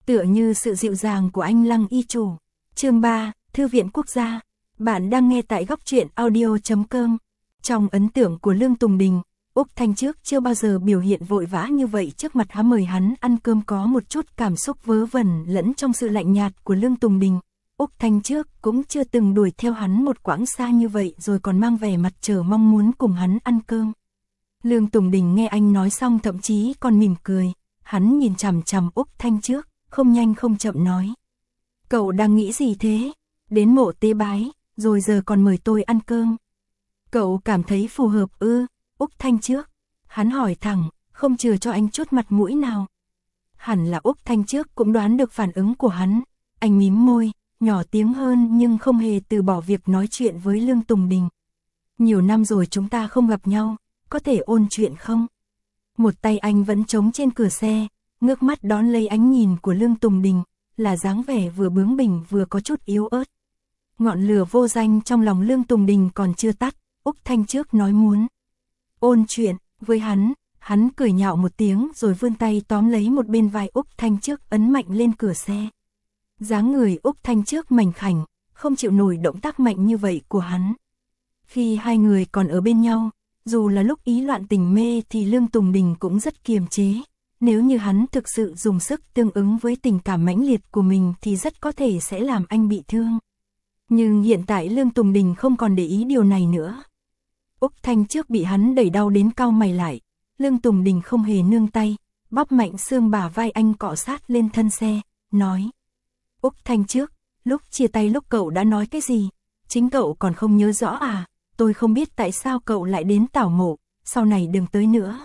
tựa như sự dịu dàng của anh Lăng y chủ. Chương 3, Thư viện Quốc gia. Bạn đang nghe tại góc truyện audio.com. Trong ấn tượng của Lương Tùng Đình, Úc Thanh trước chưa bao giờ biểu hiện vội vã như vậy trước mặt mời hắn ăn cơm, có một chút cảm xúc vớ vẩn lẫn trong sự lạnh nhạt của Lương Tùng Đình. Úc Thanh trước cũng chưa từng đuổi theo hắn một quãng xa như vậy rồi còn mang vẻ mặt chờ mong muốn cùng hắn ăn cơm. Lương Tùng Đình nghe anh nói xong thậm chí còn mỉm cười, hắn nhìn chằm chằm Úc Thanh trước, không nhanh không chậm nói. Cậu đang nghĩ gì thế? Đến mộ tế bái, rồi giờ còn mời tôi ăn cơm. Cậu cảm thấy phù hợp ư? Úc Thanh trước. Hắn hỏi thẳng, không chừa cho anh chút mặt mũi nào. Hẳn là Úc Thanh trước cũng đoán được phản ứng của hắn. Anh mím môi, nhỏ tiếng hơn nhưng không hề từ bỏ việc nói chuyện với Lương Tùng Đình. Nhiều năm rồi chúng ta không gặp nhau, có thể ôn chuyện không? Một tay anh vẫn trống trên cửa xe, ngước mắt đón lấy ánh nhìn của Lương Tùng Đình, là dáng vẻ vừa bướng bỉnh vừa có chút yếu ớt. Ngọn lửa vô danh trong lòng Lương Tùng Đình còn chưa tắt, Úc Thanh trước nói muốn ôn chuyện với hắn cười nhạo một tiếng rồi vươn tay tóm lấy một bên vai Úc Thanh trước ấn mạnh lên cửa xe. Dáng người Úc Thanh trước mảnh khảnh, không chịu nổi động tác mạnh như vậy của hắn. Khi hai người còn ở bên nhau, dù là lúc ý loạn tình mê thì Lương Tùng Đình cũng rất kiềm chế. Nếu như hắn thực sự dùng sức tương ứng với tình cảm mãnh liệt của mình thì rất có thể sẽ làm anh bị thương. Nhưng hiện tại Lương Tùng Đình không còn để ý điều này nữa. Úc Thanh trước bị hắn đẩy đau đến cau mày lại. Lương Tùng Đình không hề nương tay, bóp mạnh xương bả vai anh cọ sát lên thân xe, nói. Úc Thanh trước, lúc chia tay lúc cậu đã nói cái gì? Chính cậu còn không nhớ rõ à? Tôi không biết tại sao cậu lại đến tảo mộ, sau này đừng tới nữa.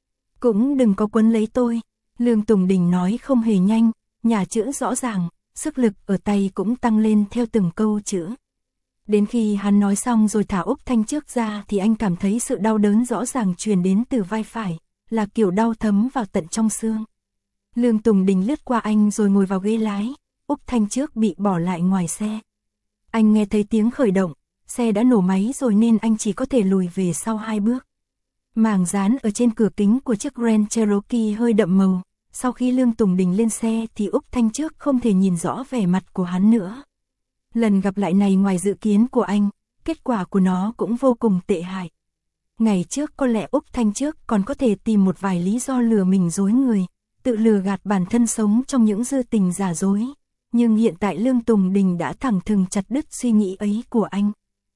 Cũng đừng có quấn lấy tôi. Lương Tùng Đình nói không hề nhanh, nhà chữ rõ ràng, sức lực ở tay cũng tăng lên theo từng câu chữ. Đến khi hắn nói xong rồi thả Úc Thanh trước ra thì anh cảm thấy sự đau đớn rõ ràng truyền đến từ vai phải, là kiểu đau thấm vào tận trong xương. Lương Tùng Đình lướt qua anh rồi ngồi vào ghế lái, Úc Thanh trước bị bỏ lại ngoài xe. Anh nghe thấy tiếng khởi động, xe đã nổ máy rồi nên anh chỉ có thể lùi về sau 2 bước. Mảng dán ở trên cửa kính của chiếc Grand Cherokee hơi đậm màu, sau khi Lương Tùng Đình lên xe thì Úc Thanh trước không thể nhìn rõ vẻ mặt của hắn nữa. Lần gặp lại này ngoài dự kiến của anh, kết quả của nó cũng vô cùng tệ hại. Ngày trước có lẽ Úc Thanh trước còn có thể tìm một vài lý do lừa mình dối người, tự lừa gạt bản thân sống trong những dư tình giả dối. Nhưng hiện tại Lương Tùng Đình đã thẳng thừng chặt đứt suy nghĩ ấy của anh.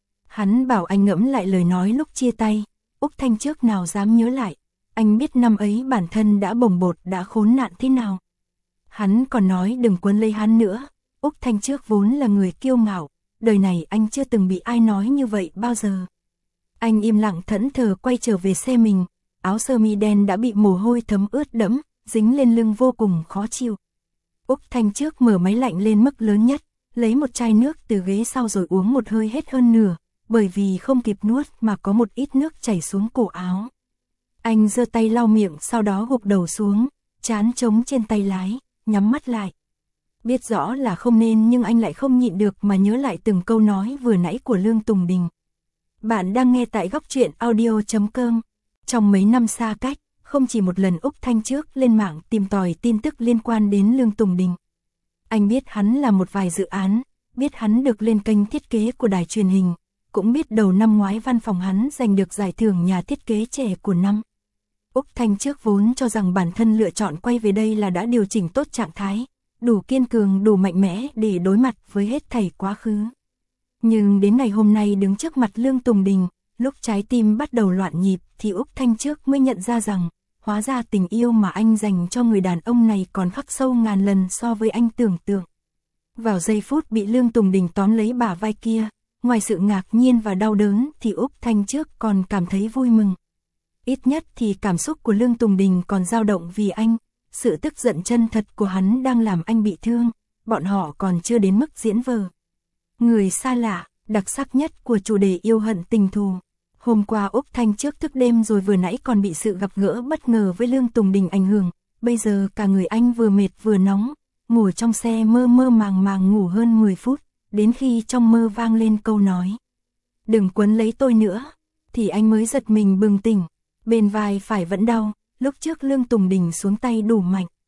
Hắn bảo anh ngẫm lại lời nói lúc chia tay, Úc Thanh trước nào dám nhớ lại. Anh biết năm ấy bản thân đã bồng bột đã khốn nạn thế nào. Hắn còn nói đừng quấn lấy hắn nữa. Úc Thanh trước vốn là người kiêu ngạo, đời này anh chưa từng bị ai nói như vậy bao giờ. Anh im lặng thẫn thờ quay trở về xe mình, áo sơ mi đen đã bị mồ hôi thấm ướt đẫm, dính lên lưng vô cùng khó chịu. Úc Thanh trước mở máy lạnh lên mức lớn nhất, lấy một chai nước từ ghế sau rồi uống một hơi hết hơn nửa, bởi vì không kịp nuốt mà có một ít nước chảy xuống cổ áo. Anh giơ tay lau miệng sau đó gục đầu xuống, trán trống trên tay lái, nhắm mắt lại. Biết rõ là không nên nhưng anh lại không nhịn được mà nhớ lại từng câu nói vừa nãy của Lương Tùng Đình. Bạn đang nghe tại góc truyện audio.com. Trong mấy năm xa cách, không chỉ một lần Úc Thanh trước lên mạng tìm tòi tin tức liên quan đến Lương Tùng Đình. Anh biết hắn là một vài dự án, biết hắn được lên kênh thiết kế của đài truyền hình, cũng biết đầu năm ngoái văn phòng hắn giành được giải thưởng nhà thiết kế trẻ của năm. Úc Thanh trước vốn cho rằng bản thân lựa chọn quay về đây là đã điều chỉnh tốt trạng thái, đủ kiên cường, đủ mạnh mẽ để đối mặt với hết thảy quá khứ. Nhưng đến ngày hôm nay đứng trước mặt Lương Tùng Đình, lúc trái tim bắt đầu loạn nhịp thì Úc Thanh trước mới nhận ra rằng, hóa ra tình yêu mà anh dành cho người đàn ông này còn khắc sâu ngàn lần so với anh tưởng tượng. Vào giây phút bị Lương Tùng Đình tóm lấy bả vai kia, ngoài sự ngạc nhiên và đau đớn thì Úc Thanh trước còn cảm thấy vui mừng. Ít nhất thì cảm xúc của Lương Tùng Đình còn dao động vì anh, sự tức giận chân thật của hắn đang làm anh bị thương, bọn họ còn chưa đến mức diễn vờ. Người xa lạ, đặc sắc nhất của chủ đề yêu hận tình thù. Hôm qua Úc Thanh trước thức đêm rồi vừa nãy còn bị sự gặp gỡ bất ngờ với Lương Tùng Đình ảnh hưởng, bây giờ cả người anh vừa mệt vừa nóng, ngồi trong xe mơ mơ màng màng ngủ hơn 10 phút, đến khi trong mơ vang lên câu nói. Đừng quấn lấy tôi nữa, thì anh mới giật mình bừng tỉnh, bên vai phải vẫn đau, lúc trước Lương Tùng Đình xuống tay đủ mạnh.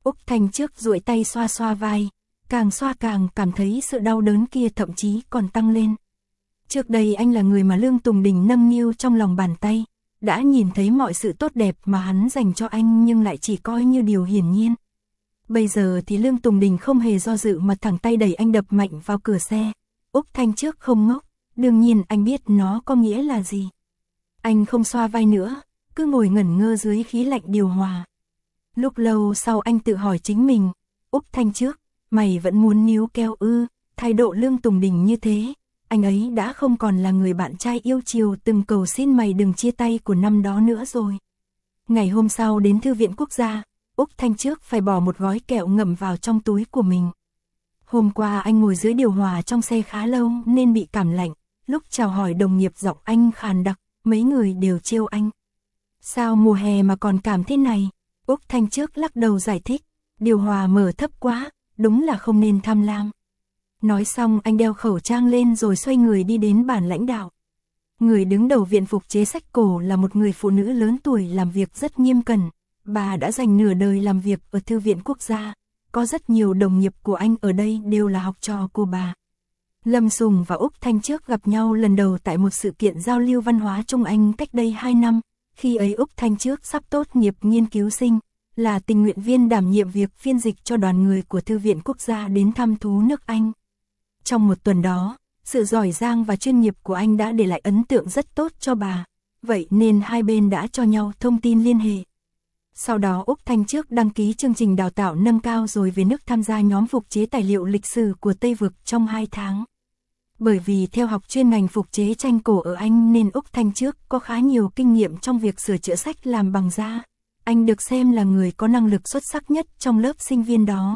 Úc Thanh trước duỗi tay xoa xoa vai, càng xoa càng cảm thấy sự đau đớn kia thậm chí còn tăng lên. Trước đây anh là người mà Lương Tùng Đình nâng niu trong lòng bàn tay, đã nhìn thấy mọi sự tốt đẹp mà hắn dành cho anh nhưng lại chỉ coi như điều hiển nhiên. Bây giờ thì Lương Tùng Đình không hề do dự mà thẳng tay đẩy anh đập mạnh vào cửa xe. Úc Thanh trước không ngốc, đương nhiên anh biết nó có nghĩa là gì. Anh không xoa vai nữa, cứ ngồi ngẩn ngơ dưới khí lạnh điều hòa. Lúc lâu sau anh tự hỏi chính mình, Úc Thanh trước, mày vẫn muốn níu keo ư? Thái độ Lương Tùng Đình như thế, anh ấy đã không còn là người bạn trai yêu chiều từng cầu xin mày đừng chia tay của năm đó nữa rồi. Ngày hôm sau đến Thư viện Quốc gia, Úc Thanh trước phải bỏ một gói kẹo ngậm vào trong túi của mình. Hôm qua anh ngồi dưới điều hòa trong xe khá lâu nên bị cảm lạnh, lúc chào hỏi đồng nghiệp giọng anh khàn đặc, mấy người đều trêu anh. Sao mùa hè mà còn cảm thế này? Úc Thanh trước lắc đầu giải thích, điều hòa mở thấp quá, đúng là không nên tham lam. Nói xong anh đeo khẩu trang lên rồi xoay người đi đến bàn lãnh đạo. Người đứng đầu viện phục chế sách cổ là một người phụ nữ lớn tuổi làm việc rất nghiêm cẩn. Bà đã dành nửa đời làm việc ở Thư viện Quốc gia. Có rất nhiều đồng nghiệp của anh ở đây đều là học trò của bà. Lâm Sùng và Úc Thanh trước gặp nhau lần đầu tại một sự kiện giao lưu văn hóa Trung Anh cách đây 2 năm. Khi ấy Úc Thanh trước sắp tốt nghiệp nghiên cứu sinh, là tình nguyện viên đảm nhiệm việc phiên dịch cho đoàn người của Thư viện Quốc gia đến thăm thú nước Anh. Trong một tuần đó, sự giỏi giang và chuyên nghiệp của anh đã để lại ấn tượng rất tốt cho bà. Vậy nên hai bên đã cho nhau thông tin liên hệ. Sau đó Úc Thanh trước đăng ký chương trình đào tạo nâng cao rồi về nước tham gia nhóm phục chế tài liệu lịch sử của Tây Vực trong 2 tháng. Bởi vì theo học chuyên ngành phục chế tranh cổ ở Anh nên Úc Thanh trước có khá nhiều kinh nghiệm trong việc sửa chữa sách làm bằng da. Anh được xem là người có năng lực xuất sắc nhất trong lớp sinh viên đó.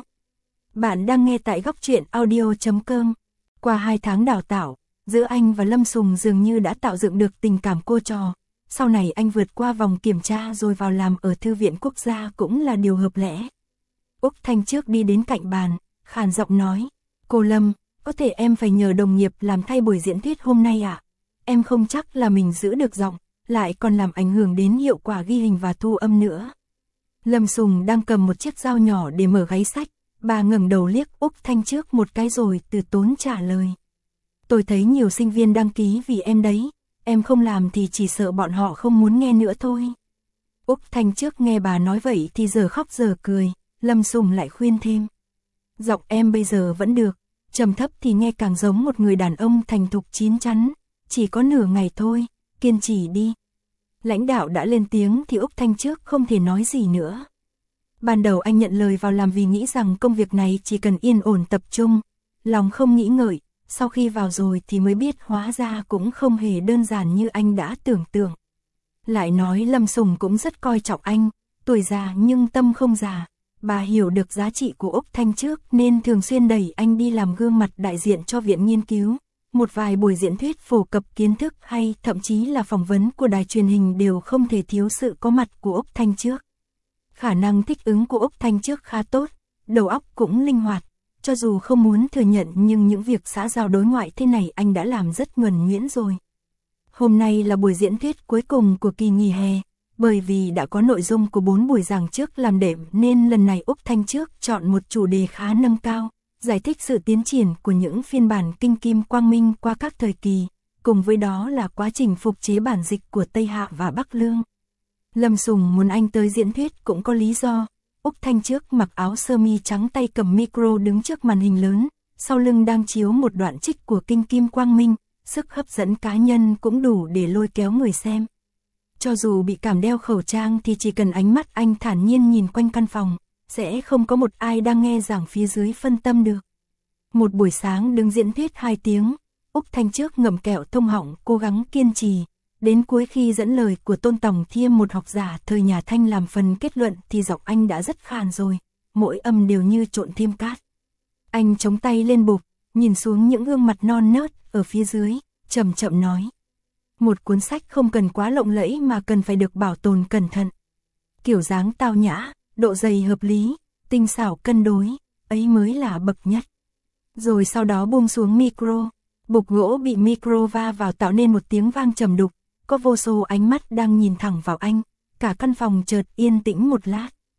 Bạn đang nghe tại Góc Truyện Audio.com. Qua 2 tháng đào tạo, giữa anh và Lâm Sùng dường như đã tạo dựng được tình cảm cô trò. Sau này anh vượt qua vòng kiểm tra rồi vào làm ở Thư viện Quốc gia cũng là điều hợp lẽ. Úc Thanh trước đi đến cạnh bàn, khàn giọng nói, cô Lâm, có thể em phải nhờ đồng nghiệp làm thay buổi diễn thuyết hôm nay ạ. Em không chắc là mình giữ được giọng, lại còn làm ảnh hưởng đến hiệu quả ghi hình và thu âm nữa. Lâm Sùng đang cầm một chiếc dao nhỏ để mở gáy sách, bà ngẩng đầu liếc Úc Thanh trước một cái rồi từ tốn trả lời. Tôi thấy nhiều sinh viên đăng ký vì em đấy, em không làm thì chỉ sợ bọn họ không muốn nghe nữa thôi. Úc Thanh trước nghe bà nói vậy thì giờ khóc giờ cười, Lâm Sùng lại khuyên thêm. Giọng em bây giờ vẫn được, trầm thấp thì nghe càng giống một người đàn ông thành thục chín chắn, chỉ có nửa ngày thôi, kiên trì đi. Lãnh đạo đã lên tiếng thì Úc Thanh trước không thể nói gì nữa. Ban đầu anh nhận lời vào làm vì nghĩ rằng công việc này chỉ cần yên ổn tập trung, lòng không nghĩ ngợi, sau khi vào rồi thì mới biết hóa ra cũng không hề đơn giản như anh đã tưởng tượng. Lại nói Lâm Sùng cũng rất coi trọng anh, tuổi già nhưng tâm không già. Bà hiểu được giá trị của Úc Thanh trước nên thường xuyên đẩy anh đi làm gương mặt đại diện cho viện nghiên cứu. Một vài buổi diễn thuyết phổ cập kiến thức hay thậm chí là phỏng vấn của đài truyền hình đều không thể thiếu sự có mặt của Úc Thanh trước. Khả năng thích ứng của Úc Thanh trước khá tốt, đầu óc cũng linh hoạt. Cho dù không muốn thừa nhận nhưng những việc xã giao đối ngoại thế này anh đã làm rất nhuần nhuyễn rồi. Hôm nay là buổi diễn thuyết cuối cùng của kỳ nghỉ hè. Bởi vì đã có nội dung của 4 buổi giảng trước làm đệm nên lần này Úc Thanh trước chọn một chủ đề khá nâng cao, giải thích sự tiến triển của những phiên bản kinh kim quang minh qua các thời kỳ, cùng với đó là quá trình phục chế bản dịch của Tây Hạ và Bắc Lương. Lâm Sùng muốn anh tới diễn thuyết cũng có lý do. Úc Thanh trước mặc áo sơ mi trắng tay cầm micro đứng trước màn hình lớn, sau lưng đang chiếu một đoạn trích của kinh kim quang minh, sức hấp dẫn cá nhân cũng đủ để lôi kéo người xem. Cho dù bị cảm đeo khẩu trang thì chỉ cần ánh mắt anh thản nhiên nhìn quanh căn phòng, sẽ không có một ai đang nghe giảng phía dưới phân tâm được. Một buổi sáng đứng diễn thuyết 2 tiếng, Úc Thanh trước ngậm kẹo thông họng cố gắng kiên trì. Đến cuối khi dẫn lời của Tôn Tòng Thiêm, một học giả thời nhà Thanh làm phần kết luận thì giọng anh đã rất khàn rồi, mỗi âm đều như trộn thêm cát. Anh chống tay lên bục, nhìn xuống những gương mặt non nớt ở phía dưới, chậm chậm nói. Một cuốn sách không cần quá lộng lẫy mà cần phải được bảo tồn cẩn thận. Kiểu dáng tao nhã, độ dày hợp lý, tinh xảo cân đối, ấy mới là bậc nhất. Rồi sau đó buông xuống micro, bục gỗ bị micro va vào tạo nên một tiếng vang trầm đục, có vô số ánh mắt đang nhìn thẳng vào anh, cả căn phòng chợt yên tĩnh một lát.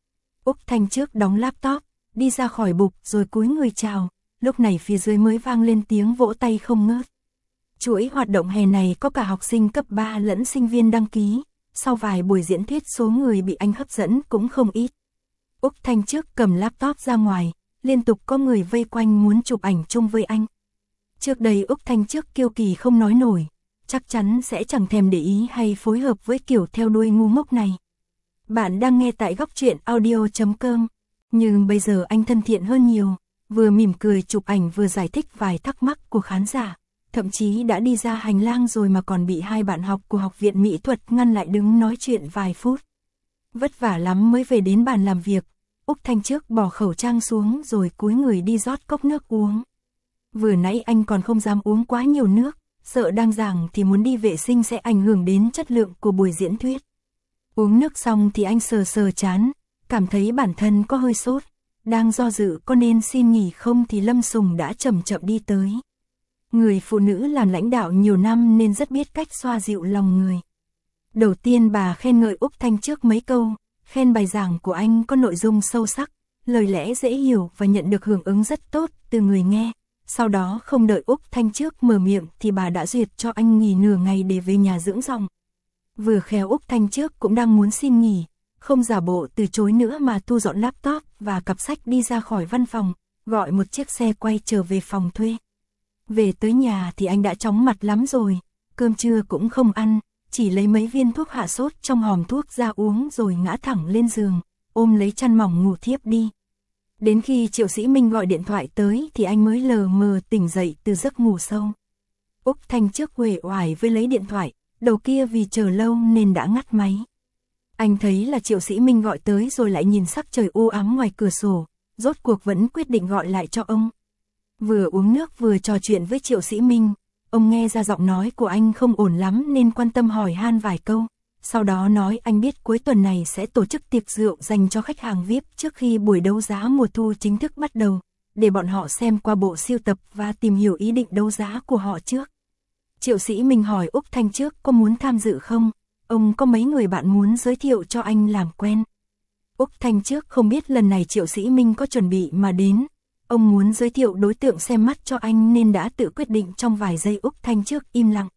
Úc Thanh trước đóng laptop, đi ra khỏi bục rồi cúi người chào, lúc này phía dưới mới vang lên tiếng vỗ tay không ngớt. Chuỗi hoạt động hè này có cả học sinh cấp 3 lẫn sinh viên đăng ký, sau vài buổi diễn thuyết số người bị anh hấp dẫn cũng không ít. Úc Thanh trước cầm laptop ra ngoài, liên tục có người vây quanh muốn chụp ảnh chung với anh. Trước đây Úc Thanh trước kiêu kỳ không nói nổi, chắc chắn sẽ chẳng thèm để ý hay phối hợp với kiểu theo đuôi ngu ngốc này. Bạn đang nghe tại góc truyện audio.com, nhưng bây giờ anh thân thiện hơn nhiều, vừa mỉm cười chụp ảnh vừa giải thích vài thắc mắc của khán giả, thậm chí đã đi ra hành lang rồi mà còn bị hai bạn học của Học viện Mỹ thuật ngăn lại đứng nói chuyện vài phút. Vất vả lắm mới về đến bàn làm việc, Úc Thanh trước bỏ khẩu trang xuống rồi cúi người đi rót cốc nước uống. Vừa nãy anh còn không dám uống quá nhiều nước, sợ đang giảng thì muốn đi vệ sinh sẽ ảnh hưởng đến chất lượng của buổi diễn thuyết. Uống nước xong thì anh sờ sờ trán, cảm thấy bản thân có hơi sốt, đang do dự có nên xin nghỉ không thì Lâm Sùng đã chậm chậm đi tới. Người phụ nữ làm lãnh đạo nhiều năm nên rất biết cách xoa dịu lòng người. Đầu tiên bà khen ngợi Úc Thanh trước mấy câu, khen bài giảng của anh có nội dung sâu sắc, lời lẽ dễ hiểu và nhận được hưởng ứng rất tốt từ người nghe. Sau đó không đợi Úc Thanh trước mở miệng thì bà đã duyệt cho anh nghỉ nửa ngày để về nhà dưỡng giọng. Vừa khéo Úc Thanh trước cũng đang muốn xin nghỉ, không giả bộ từ chối nữa mà thu dọn laptop và cặp sách đi ra khỏi văn phòng, gọi một chiếc xe quay trở về phòng thuê. Về tới nhà thì anh đã chóng mặt lắm rồi, cơm trưa cũng không ăn, chỉ lấy mấy viên thuốc hạ sốt trong hòm thuốc ra uống rồi ngã thẳng lên giường, ôm lấy chăn mỏng ngủ thiếp đi. Đến khi Triệu Sĩ Minh gọi điện thoại tới thì anh mới lờ mờ tỉnh dậy từ giấc ngủ sâu. Úc Thanh trước uể oải với lấy điện thoại, đầu kia vì chờ lâu nên đã ngắt máy. Anh thấy là Triệu Sĩ Minh gọi tới rồi lại nhìn sắc trời u ám ngoài cửa sổ, rốt cuộc vẫn quyết định gọi lại cho ông. Vừa uống nước vừa trò chuyện với Triệu Sĩ Minh, ông nghe ra giọng nói của anh không ổn lắm nên quan tâm hỏi han vài câu. Sau đó nói anh biết cuối tuần này sẽ tổ chức tiệc rượu dành cho khách hàng VIP trước khi buổi đấu giá mùa thu chính thức bắt đầu, để bọn họ xem qua bộ sưu tập và tìm hiểu ý định đấu giá của họ trước. Triệu Sĩ Minh hỏi Úc Thanh trước có muốn tham dự không, ông có mấy người bạn muốn giới thiệu cho anh làm quen. Úc Thanh trước không biết lần này Triệu Sĩ Minh có chuẩn bị mà đến, ông muốn giới thiệu đối tượng xem mắt cho anh nên đã tự quyết định trong vài giây. Úc Thanh trước im lặng.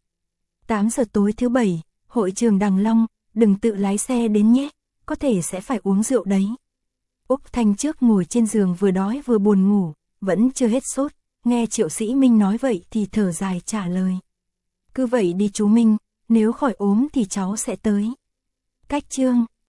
8 giờ tối thứ Bảy, hội trường Đằng Long, đừng tự lái xe đến nhé, có thể sẽ phải uống rượu đấy. Úc Thanh trước ngồi trên giường vừa đói vừa buồn ngủ, vẫn chưa hết sốt, nghe Triệu Sĩ Minh nói vậy thì thở dài trả lời. Cứ vậy đi chú Minh, nếu khỏi ốm thì cháu sẽ tới. Cách chương